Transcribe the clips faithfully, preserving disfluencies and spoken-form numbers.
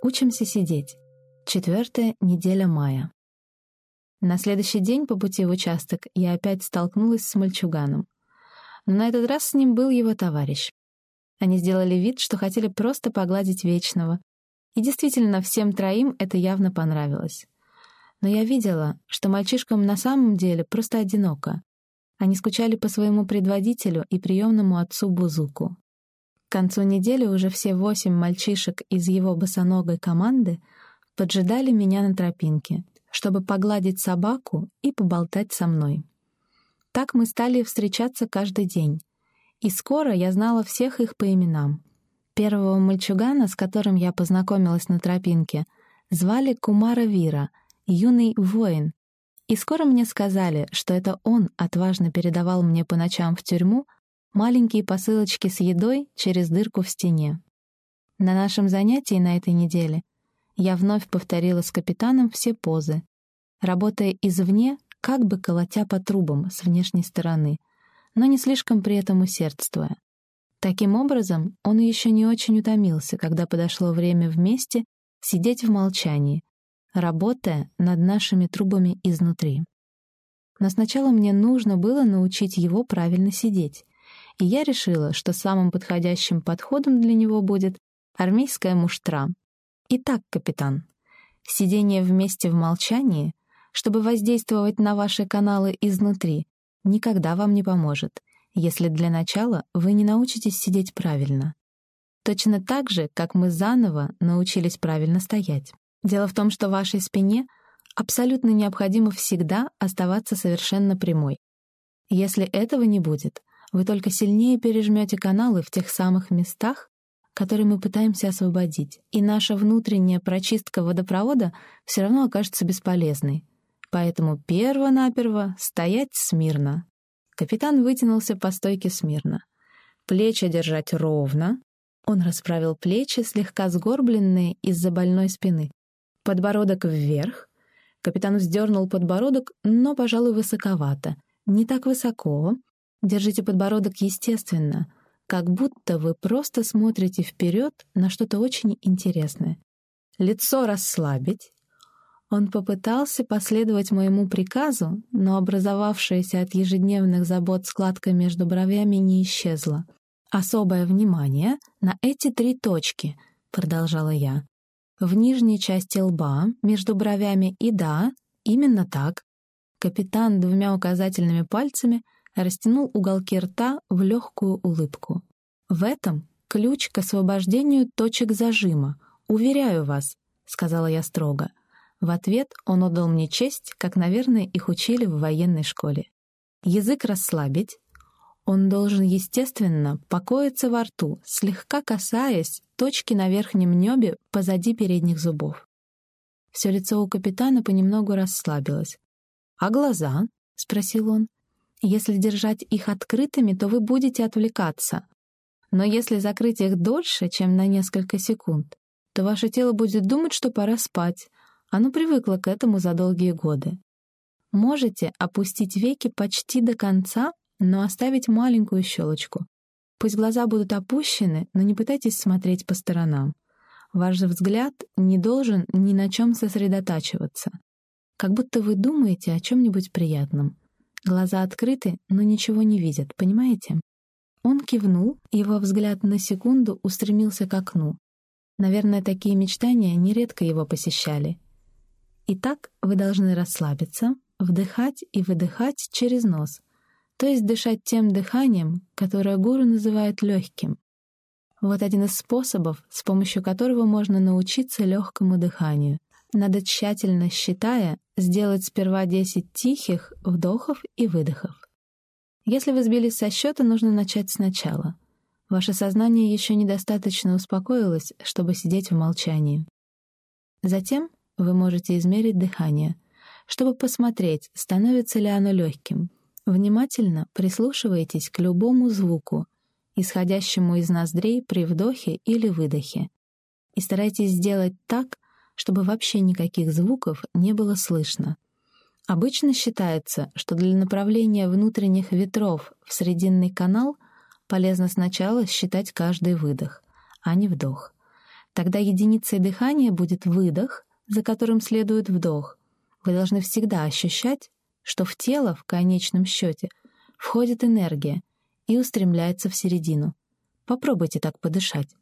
Учимся сидеть. Четвертая неделя мая. На следующий день по пути в участок я опять столкнулась с мальчуганом. Но на этот раз с ним был его товарищ. Они сделали вид, что хотели просто погладить Вечного. И действительно, всем троим это явно понравилось. Но я видела, что мальчишкам на самом деле просто одиноко. Они скучали по своему предводителю и приемному отцу Бузуку. К концу недели уже все восемь мальчишек из его босоногой команды поджидали меня на тропинке, чтобы погладить собаку и поболтать со мной. Так мы стали встречаться каждый день, и скоро я знала всех их по именам. Первого мальчугана, с которым я познакомилась на тропинке, звали Кумара Вира, юный воин, и скоро мне сказали, что это он отважно передавал мне по ночам в тюрьму маленькие посылочки с едой через дырку в стене. На нашем занятии на этой неделе я вновь повторила с капитаном все позы, работая извне, как бы колотя по трубам с внешней стороны, но не слишком при этом усердствуя. Таким образом, он еще не очень утомился, когда подошло время вместе сидеть в молчании, работая над нашими трубами изнутри. Но сначала мне нужно было научить его правильно сидеть, и я решила, что самым подходящим подходом для него будет армейская муштра. Итак, капитан, сидение вместе в молчании, чтобы воздействовать на ваши каналы изнутри, никогда вам не поможет, если для начала вы не научитесь сидеть правильно. Точно так же, как мы заново научились правильно стоять. Дело в том, что вашей спине абсолютно необходимо всегда оставаться совершенно прямой. Если этого не будет, вы только сильнее пережмете каналы в тех самых местах, которые мы пытаемся освободить, и наша внутренняя прочистка водопровода все равно окажется бесполезной. Поэтому перво-наперво стоять смирно. Капитан вытянулся по стойке смирно. Плечи держать ровно. Он расправил плечи, слегка сгорбленные из-за больной спины. Подбородок вверх. Капитан вздернул подбородок, но, пожалуй, высоковато. Не так высоко. Держите подбородок естественно, как будто вы просто смотрите вперед на что-то очень интересное. Лицо расслабить. Он попытался последовать моему приказу, но образовавшаяся от ежедневных забот складка между бровями не исчезла. «Особое внимание на эти три точки», — продолжала я. «В нижней части лба, между бровями и да, именно так». Капитан двумя указательными пальцами растянул уголки рта в легкую улыбку. «В этом ключ к освобождению точек зажима, уверяю вас», — сказала я строго. В ответ он отдал мне честь, как, наверное, их учили в военной школе. Язык расслабить. Он должен, естественно, покоиться во рту, слегка касаясь точки на верхнем небе позади передних зубов. Все лицо у капитана понемногу расслабилось. «А глаза?» — спросил он. «Если держать их открытыми, то вы будете отвлекаться. Но если закрыть их дольше, чем на несколько секунд, то ваше тело будет думать, что пора спать. Оно привыкло к этому за долгие годы. Можете опустить веки почти до конца, но оставить маленькую щелочку. Пусть глаза будут опущены, но не пытайтесь смотреть по сторонам. Ваш взгляд не должен ни на чем сосредотачиваться. Как будто вы думаете о чем-нибудь приятном. Глаза открыты, но ничего не видят, понимаете?» Он кивнул, его взгляд на секунду устремился к окну. Наверное, такие мечтания нередко его посещали. Итак, вы должны расслабиться, вдыхать и выдыхать через нос, то есть дышать тем дыханием, которое гуру называют легким. Вот один из способов, с помощью которого можно научиться легкому дыханию. Надо, тщательно считая, сделать сперва десять тихих вдохов и выдохов. Если вы сбились со счета, нужно начать сначала. Ваше сознание еще недостаточно успокоилось, чтобы сидеть в молчании. Затем вы можете измерить дыхание, чтобы посмотреть, становится ли оно легким. Внимательно прислушивайтесь к любому звуку, исходящему из ноздрей при вдохе или выдохе, и старайтесь сделать так, чтобы вообще никаких звуков не было слышно. Обычно считается, что для направления внутренних ветров в срединный канал полезно сначала считать каждый выдох, а не вдох. Тогда единицей дыхания будет выдох, за которым следует вдох. Вы должны всегда ощущать, что в тело в конечном счете входит энергия и устремляется в середину. Попробуйте так подышать.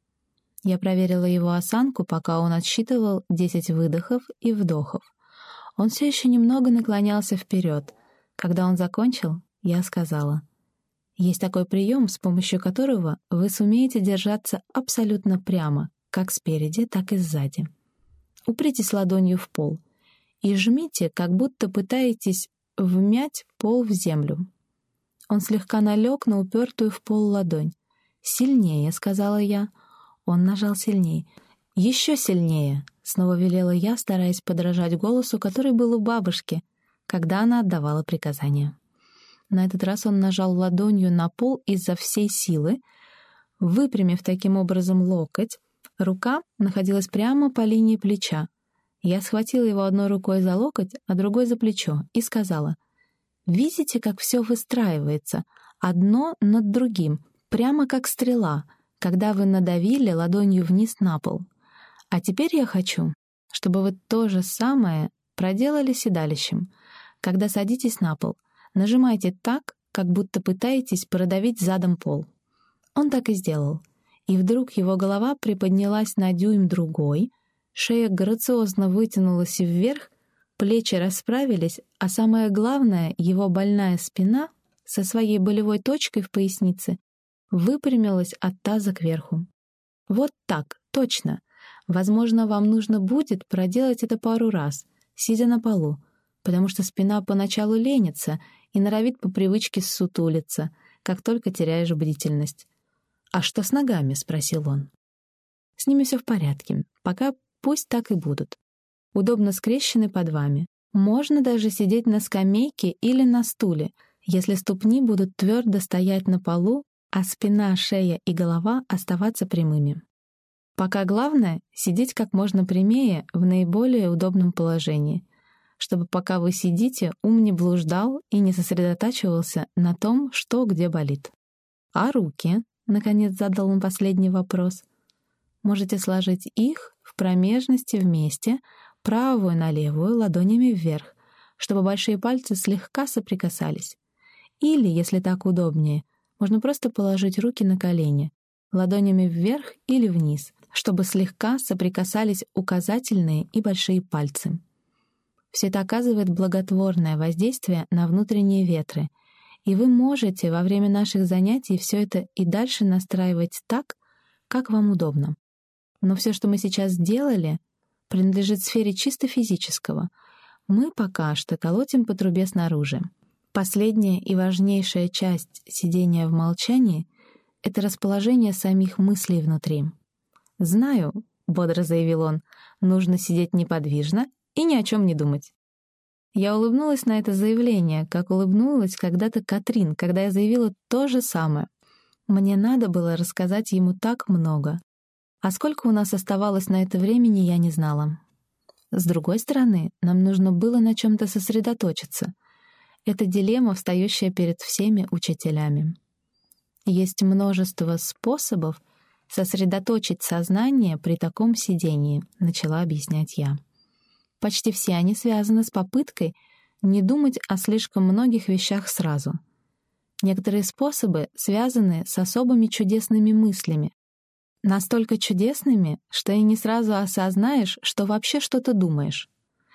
Я проверила его осанку, пока он отсчитывал десять выдохов и вдохов. Он все еще немного наклонялся вперед. Когда он закончил, я сказала: «Есть такой прием, с помощью которого вы сумеете держаться абсолютно прямо, как спереди, так и сзади. Упритесь ладонью в пол и жмите, как будто пытаетесь вмять пол в землю». Он слегка налег на упертую в пол ладонь. «Сильнее», — сказала я. Он нажал сильнее. «Еще сильнее», — снова велела я, стараясь подражать голосу, который был у бабушки, когда она отдавала приказания. На этот раз он нажал ладонью на пол изо всей силы, выпрямив таким образом локоть. Рука находилась прямо по линии плеча. Я схватила его одной рукой за локоть, а другой за плечо и сказала: «Видите, как все выстраивается, одно над другим, прямо как стрела, когда вы надавили ладонью вниз на пол. А теперь я хочу, чтобы вы то же самое проделали седалищем. Когда садитесь на пол, нажимайте так, как будто пытаетесь продавить задом пол». Он так и сделал. И вдруг его голова приподнялась на дюйм другой, шея грациозно вытянулась вверх, плечи расправились, а самое главное, его больная спина со своей болевой точкой в пояснице выпрямилась от таза кверху. Вот так, точно. Возможно, вам нужно будет проделать это пару раз, сидя на полу, потому что спина поначалу ленится и норовит по привычке ссутулиться, как только теряешь бдительность. «А что с ногами?» — спросил он. «С ними все в порядке. Пока пусть так и будут. Удобно скрещены под вами. Можно даже сидеть на скамейке или на стуле, если ступни будут твердо стоять на полу, а спина, шея и голова оставаться прямыми. Пока главное — сидеть как можно прямее в наиболее удобном положении, чтобы пока вы сидите, ум не блуждал и не сосредотачивался на том, что где болит. А руки?» — наконец задал он последний вопрос. «Можете сложить их в промежности вместе, правую на левую, ладонями вверх, чтобы большие пальцы слегка соприкасались. Или, если так удобнее, можно просто положить руки на колени, ладонями вверх или вниз, чтобы слегка соприкасались указательные и большие пальцы. Все это оказывает благотворное воздействие на внутренние ветры, и вы можете во время наших занятий все это и дальше настраивать так, как вам удобно. Но все, что мы сейчас сделали, принадлежит сфере чисто физического. Мы пока что колотим по трубе снаружи. Последняя и важнейшая часть сидения в молчании — это расположение самих мыслей внутри. «Знаю», — бодро заявил он, — «нужно сидеть неподвижно и ни о чем не думать». Я улыбнулась на это заявление, как улыбнулась когда-то Катрин, когда я заявила то же самое. Мне надо было рассказать ему так много. А сколько у нас оставалось на это времени, я не знала. С другой стороны, нам нужно было на чем-то сосредоточиться. Это дилемма, встающая перед всеми учителями. Есть множество способов сосредоточить сознание при таком сидении, начала объяснять я. Почти все они связаны с попыткой не думать о слишком многих вещах сразу. Некоторые способы связаны с особыми чудесными мыслями. Настолько чудесными, что и не сразу осознаешь, что вообще что-то думаешь.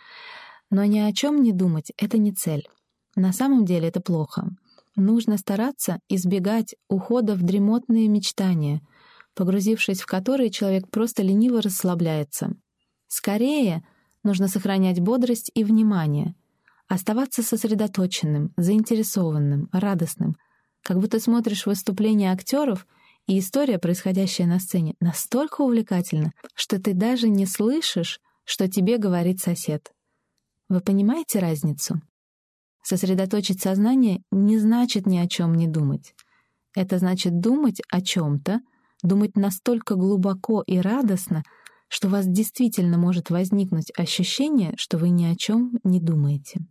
Но ни о чем не думать — это не цель. На самом деле это плохо. Нужно стараться избегать ухода в дремотные мечтания, погрузившись в которые человек просто лениво расслабляется. Скорее, нужно сохранять бодрость и внимание, оставаться сосредоточенным, заинтересованным, радостным, как будто смотришь выступления актеров, и история, происходящая на сцене, настолько увлекательна, что ты даже не слышишь, что тебе говорит сосед. Вы понимаете разницу? Сосредоточить сознание не значит ни о чем не думать. Это значит думать о чем-то, думать настолько глубоко и радостно, что у вас действительно может возникнуть ощущение, что вы ни о чем не думаете.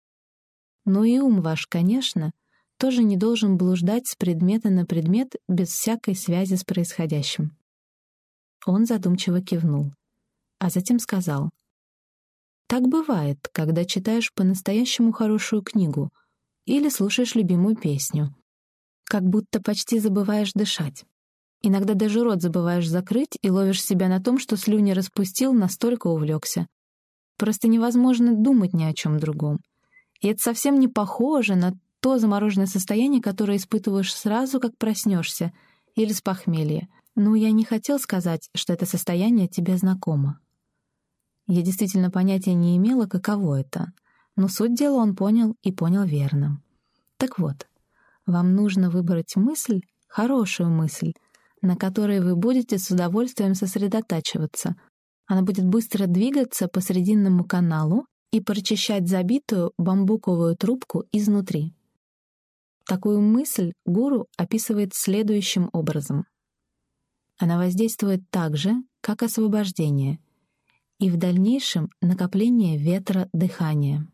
Ну и ум ваш, конечно, тоже не должен блуждать с предмета на предмет без всякой связи с происходящим. Он задумчиво кивнул, а затем сказал: «Так бывает, когда читаешь по-настоящему хорошую книгу или слушаешь любимую песню. Как будто почти забываешь дышать. Иногда даже рот забываешь закрыть и ловишь себя на том, что слюни распустил, настолько увлекся. Просто невозможно думать ни о чем другом. И это совсем не похоже на то замороженное состояние, которое испытываешь сразу, как проснешься, или с похмелья. Ну, я не хотел сказать, что это состояние тебе знакомо». Я действительно понятия не имела, каково это, но суть дела он понял и понял верно. Так вот, вам нужно выбрать мысль, хорошую мысль, на которой вы будете с удовольствием сосредотачиваться. Она будет быстро двигаться по срединному каналу и прочищать забитую бамбуковую трубку изнутри. Такую мысль гуру описывает следующим образом. Она воздействует так же, как освобождение, и в дальнейшем накопление ветра дыхания.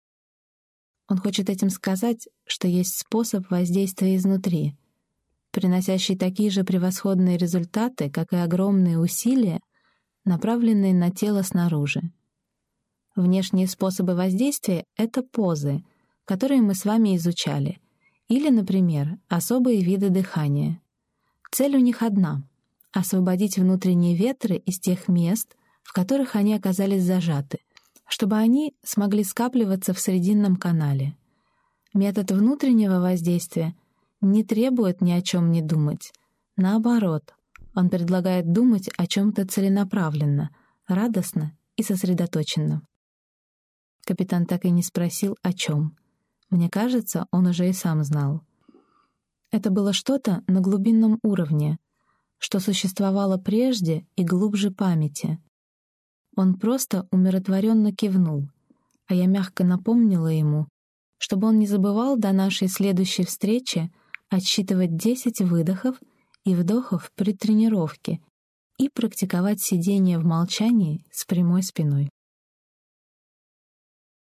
Он хочет этим сказать, что есть способ воздействия изнутри, приносящий такие же превосходные результаты, как и огромные усилия, направленные на тело снаружи. Внешние способы воздействия — это позы, которые мы с вами изучали, или, например, особые виды дыхания. Цель у них одна — освободить внутренние ветры из тех мест, в которых они оказались зажаты, чтобы они смогли скапливаться в срединном канале. Метод внутреннего воздействия не требует ни о чем не думать. Наоборот, он предлагает думать о чем-то целенаправленно, радостно и сосредоточенно. Капитан так и не спросил, о чем. Мне кажется, он уже и сам знал. Это было что-то на глубинном уровне, что существовало прежде и глубже памяти. Он просто умиротворенно кивнул, а я мягко напомнила ему, чтобы он не забывал до нашей следующей встречи отсчитывать десять выдохов и вдохов при тренировке и практиковать сидение в молчании с прямой спиной.